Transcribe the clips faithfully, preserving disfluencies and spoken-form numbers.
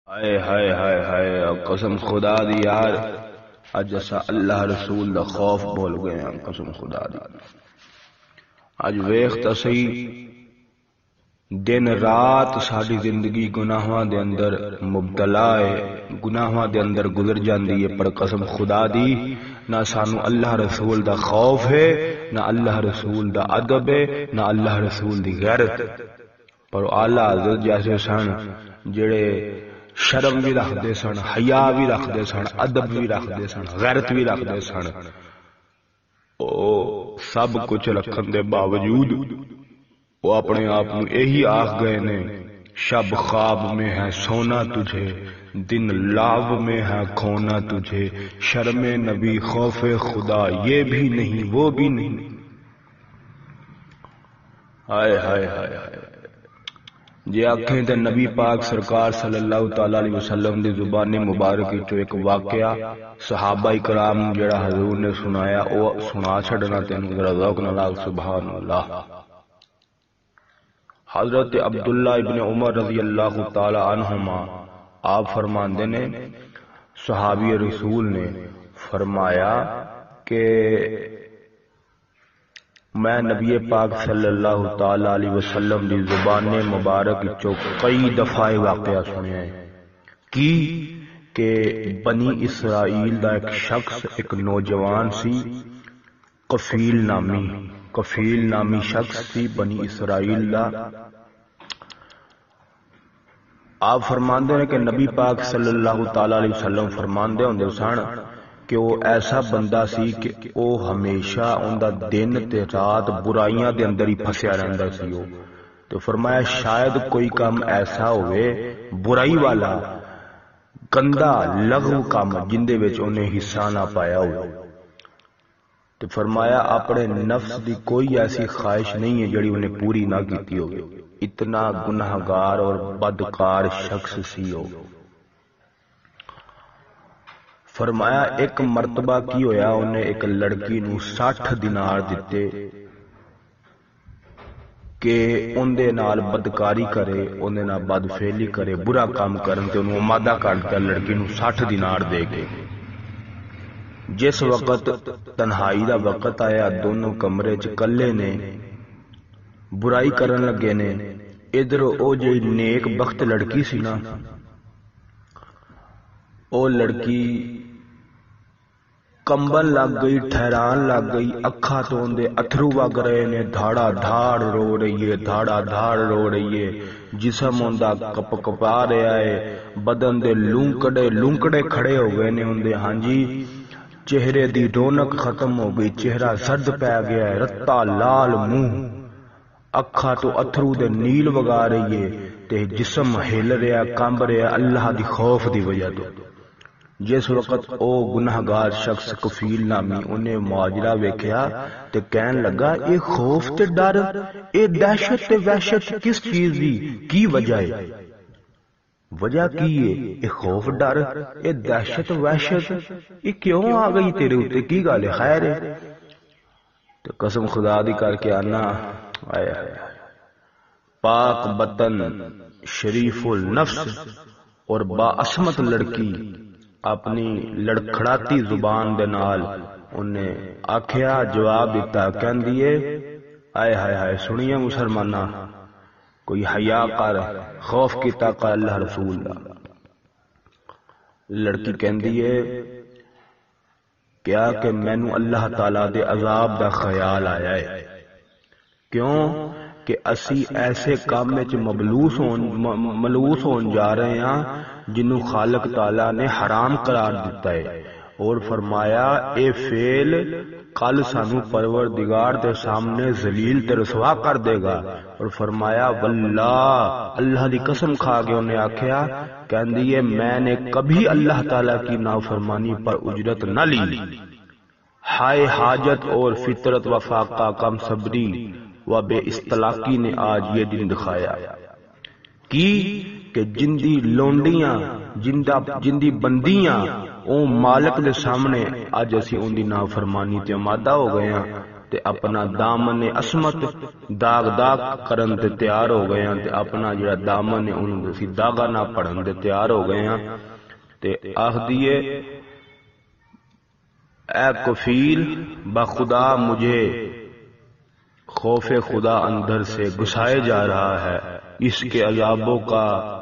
ہائے ہائے ہائے ہائے قسم خدا دی یار اج اسا اللہ رسول دا خوف بھول گئے ہیں. قسم خدا دی اج ویخ تا صحیح دن رات ساری زندگی گناہاں دے اندر مبتلا ہے، گناہاں دے اندر گزر جاندی ہے، پر قسم خدا دی نہ سانو اللہ رسول دا خوف ہے، نہ اللہ رسول دا ادب ہے، نہ اللہ رسول دی غیرت. پر اعلی حضرت جیسے سن جڑے شرم بھی رکھ دے سن، حیا بھی رکھ دے سن، ادب بھی رکھ دے سن، غیرت بھی رکھ دے سن، او سب کچھ رکھن دے باوجود وہ اپنے آپ کو یہی آخ گئے نے شب خواب میں ہے سونا تجھے، دن لاو میں ہے کھونا تجھے، شرم نبی خوف خدا یہ بھی نہیں وہ بھی نہیں. ہائے ہائے ہائے ہائے جی آنکھیں تے نبی پاک سرکار صلی اللہ تعالی علیہ وسلم دی زبان مبارک وچوں ایک واقعہ صحابہ کرام جڑا حضور نے سنایا او سنا چھڈنا تینوں ذرا ذوق نال سبحان اللہ. حضرت عبداللہ ابن عمر رضی اللہ تعالی عنہما آپ فرماندے نے صحابی رسول نے فرمایا کہ میں نبی پاک صلی اللہ تعالی علیہ وسلم دی زبان مبارک چو کئی دفعہ واقعہ سنیا ہے کی کہ بنی اسرائیل دا ایک شخص ایک نوجوان سی قفیل نامی قفیل نامی شخص سی بنی اسرائیل دا. آپ فرماندے ہیں کہ نبی پاک صلی اللہ تعالی علیہ وسلم فرماندے ہوندے سن کہ وہ ایسا بندہ سی کہ وہ ہمیشہ اوندا دن تے رات برائیاں دے اندر ہی پھسیا رہندا سی. وہ تو فرمایا شاید کوئی کام ایسا ہوئے برائی والا گندا لغو کام جن دے وچ انہیں حصہ نہ پایا ہو. تو فرمایا اپنے نفس دی کوئی ایسی خواہش نہیں ہے جڑی انہیں پوری نہ کیتی ہوگی، اتنا گناہگار اور بدکار شخص سی ہو. فرمایا ایک مرتبہ کی ہویا انہیں ایک لڑکی نو ساٹھ دینار دیتے کہ ان دے نال بدکاری کرے، ان دے نال بدفعلی کرے، برا کام کرن تے انہوں مادہ کر دیا لڑکی نو ساٹھ دینار دے کے. جس وقت تنہائی دا وقت آیا دونوں کمرے چ کلے نے برائی کرن لگے نے. ادھر او جی نیک بخت لڑکی سی نا او لڑکی کمبل لگ گئی، ٹھہران لگ گئی، اکھا تو اندے اتھرو وگ رہے نے، دھاڑا دھاڑ رو رہی ہے، دھاڑا دھاڑ رو رہی ہے، جسم اوندا کپ کپا رہا ہے، بدن دے لونکڑے لونکڑے کھڑے ہو گئے نے اندے. ہاں جی چہرے دی رونق ختم ہو گئی، چہرہ سرد پہ گیا ہے، رتا لال منہ، اکھا تو اتھرو دے نیل وگا رہی ہے تے جسم ہل رہا کمب رہا اللہ دی خوف دی وجہ تو. جس وقت او گناہگار شخص کفیل نامی انہیں معاجرہ ویکھیا تے کہن لگا اے خوف تے ڈر، اے دہشت تے وحشت کس چیز دی کی وجہ ہے؟ وجہ کی ہے اے خوف ڈر اے دہشت وحشت یہ کیوں آ گئی تیرے اوتے، کی گل ہے خیر ہے؟ تو قسم خدا دی کر کے آنا آیا پاک بطن شریف النفس اور با عصمت لڑکی اپنی لڑکھڑاتی زبان دے نال انہیں آکھیا جواب دیتا کہن دیئے آئے ہائے ہائے سنیے مسلمانہ کوئی حیا کر خوف کی طاقت اللہ رسول دا. لڑکی کہن دیئے کیا کہ مینوں اللہ تعالیٰ دے عذاب دا خیال آیا ہے. کیوں کہ اسی ایسے کام میں مبلوس ہون ملوث ہون جا رہے ہیں جنہوں خالق تعالیٰ نے حرام قرار دیتا ہے. اور فرمایا اے فعل کل سانو پروردگار دے سامنے ذلیل تے رسوا کر دے گا. اور فرمایا واللہ اللہ دی قسم کھا کے انہیں آکھیا کہندی ہے میں نے کبھی اللہ تعالیٰ کی نافرمانی پر اجرت نہ لی. ہائے حاجت اور فطرت و فاقہ کم صبری و بے استلاقی نے آج یہ دن دکھایا کی کہ جندی لونڈیاں جندہ جندی بندیاں او مالک دے سامنے آج اسی ان دی نافرمانی تے آمادہ ہو گئے ہیں. تے اپنا دامن عصمت داغ داغ کرن تے تیار ہو گئے ہیں تے اپنا جڑا دامن ہے انہوں اسی داغا نہ پڑھن تے تیار ہو گئے ہیں تے آخ دیئے اے کفیل بخدا مجھے خوف خدا اندر سے گھسائے جا رہا ہے، اس کے عذابوں کا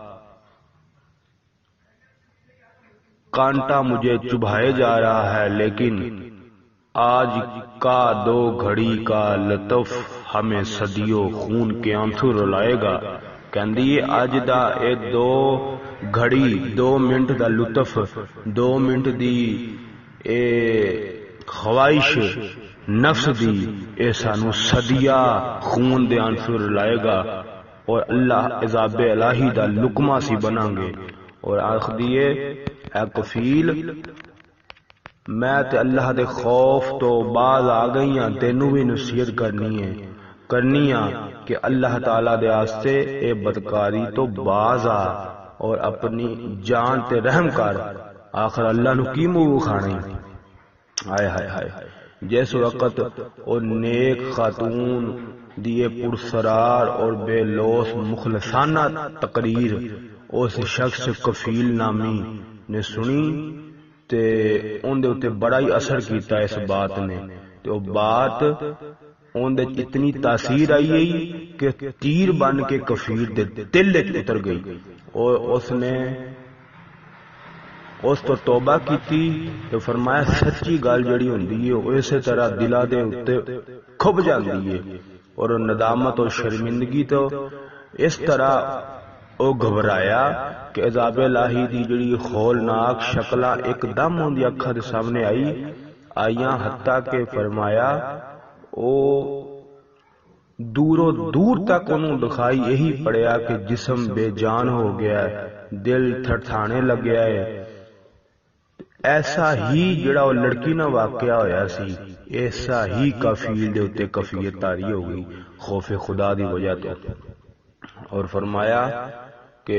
کانٹا مجھے چبھائے جا رہا ہے، لیکن آج کا دو گھڑی کا لطف ہمیں صدیوں خون کے آنسو رلائے گا۔ کہندی اج دا اے دو گھڑی دو منٹ دا لطف دو منٹ دی اے خواہش نفس دی اے سانو صدیہ خون دے آنسو رلائے گا اور اللہ عذاب الہی دا لقمہ سی بناں گے۔ اور آخ دیئے اے کفیل میں تے اللہ دے خوف تو باز آ گئی ہاں، تینوں بھی نصیحت کرنی ہے کرنی ہے کہ اللہ تعالیٰ دے آستے اے بدکاری تو باز آ اور اپنی جان تے رحم کر، آخر اللہ نو کی منہ کھانے۔ ہائے ہائے ہائے جس وقت او نیک خاتون دیے پرسرار اور بے لوث مخلصانہ تقریر اس شخص کفیل نامی نے سنی تے ان دے اتے بڑا ہی اثر کیتا اس بات نے، تے وہ بات ان دے اتنی تاثیر آئی ہے کہ تیر بن کے کفیل دے دل اتر گئی اور اس نے اس تو توبہ کی تھی تو فرمایا سچی گل جڑی ہوندی ہے وہ اسی طرح دلا دے اتے کھب جاندی ہے اور ندامت اور شرمندگی تو اس طرح او گھبرایا کہ عذاب الہی دی جڑی خولناک شکلہ ایک دم ہوندی اکھا دے سامنے آئی آئیاں حتیٰ کہ فرمایا او دوروں دور تک انہوں دکھائی یہی پڑیا کہ جسم بے جان ہو گیا ہے، دل تھڑتھانے لگ گیا ہے۔ ایسا ہی جڑا وہ لڑکی نہ واقعہ ہویا سی ایسا ہی کفیل دے اتے کفیت تاری ہو گئی خوف خدا دی وجہ تو، اور فرمایا کہ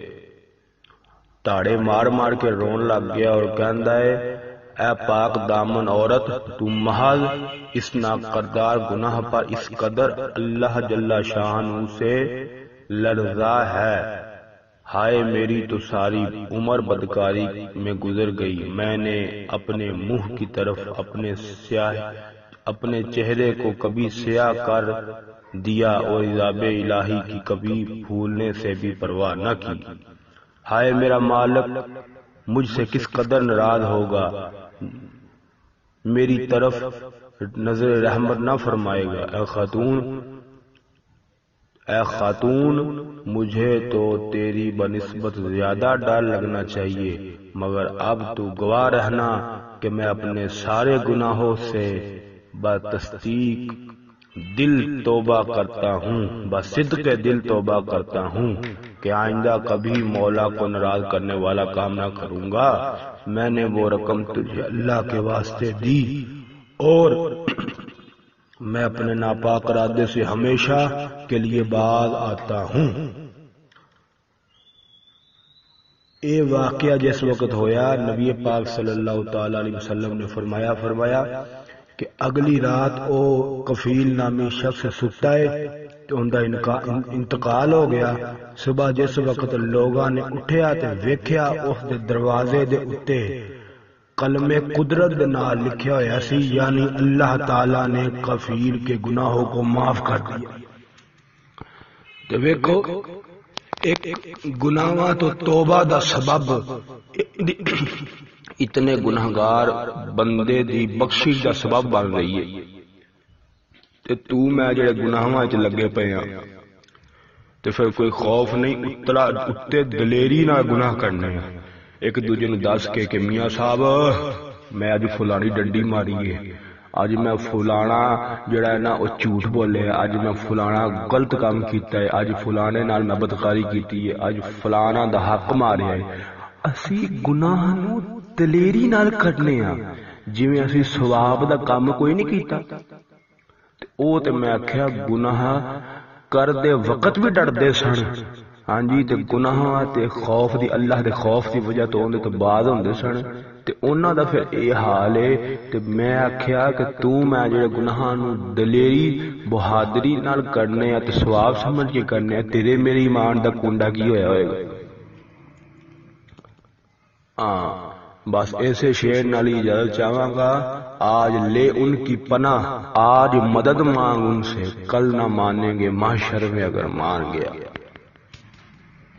تاڑے مار مار کے رون لگ گیا اور کہندا ہے اے پاک دامن عورت تو محض اس ناقدار گناہ پر اس قدر اللہ جل شانہ سے لرزا ہے، ہائے میری تو ساری عمر بدکاری میں گزر گئی، میں نے اپنے منہ کی طرف اپنے سیاہ اپنے چہرے کو کبھی سیاہ کر دیا اور عذاب الہی کی کبھی پھولنے سے بھی پرواہ نہ کی، ہائے میرا مالک مجھ سے کس قدر ناراض ہوگا، میری طرف نظر رحمت نہ فرمائے گا۔ اے خاتون اے خاتون مجھے تو تیری بنسبت زیادہ ڈر لگنا چاہیے، مگر اب تو گواہ رہنا کہ میں اپنے سارے گناہوں سے بتصدیق دل توبہ کرتا ہوں، بصدق دل توبہ کرتا ہوں کہ آئندہ کبھی مولا کو ناراض کرنے والا کام نہ کروں گا۔ میں نے وہ رقم تجھے اللہ کے واسطے دی اور میں اپنے ناپاک ارادے سے ہمیشہ کے لیے باز آتا ہوں۔ اے واقعہ جس وقت ہویا نبی پاک صلی اللہ تعالی علیہ وسلم نے فرمایا فرمایا کہ اگلی رات او کفیل نامی شخص ستا ہے تو ان کا انتقال ہو گیا۔ صبح جس وقت لوگاں نے اٹھیا تے ویکھیا اس دے دروازے دے اتے قلم قدرت دے نال لکھیا ہوا سی، یعنی اللہ تعالی نے کفیل کے گناہوں کو معاف کر دیا۔ تو ویکھو ایک گناہاں تو توبہ دا سبب اتنے گناہگار بندے دی بخشش دا سبب بن رہی ہے تے تو میں جڑے گناہاں وچ لگے پے ہاں تے پھر کوئی خوف نہیں اتلا اتے دلیری نال گناہ کرنے ہیں، ایک دوجے نو دس کے کہ میاں صاحب میں اج فلانی ڈنڈی ماری ہے، اج میں فلانا جڑا ہے نا او جھوٹ بولے، اج میں فلانا غلط کام کیتا ہے، اج فلانے نال میں بدکاری کیتی ہے، اج فلانا دا حق ماریا ہے۔ اسی گناہ نو دلیری نال کرنے ہاں جویں اسی ثواب دا کام کوئی نہیں کیتا۔ او تے میں آکھیا گناہ کر دے وقت بھی ڈردے سن، ہاں جی تے گناہ تے خوف دی اللہ دے خوف دی وجہ تو اوندے تو بعد ہوندے سن تے انہاں دا پھر اے حال ہے تے میں آکھیا کہ تو میں جڑے گناہاں نو دلیری بہادری نال کرنے تے ثواب سمجھ کے کرنے تیرے میرے ایمان دا کنڈا کی ہویا ہوئے گا. ہاں بس ایسے شعر نال ہی اجازت چاہواں گا. آج لے ان کی پناہ، آج مدد مانگ ان سے، کل نہ مانیں گے محشر میں اگر مان گیا.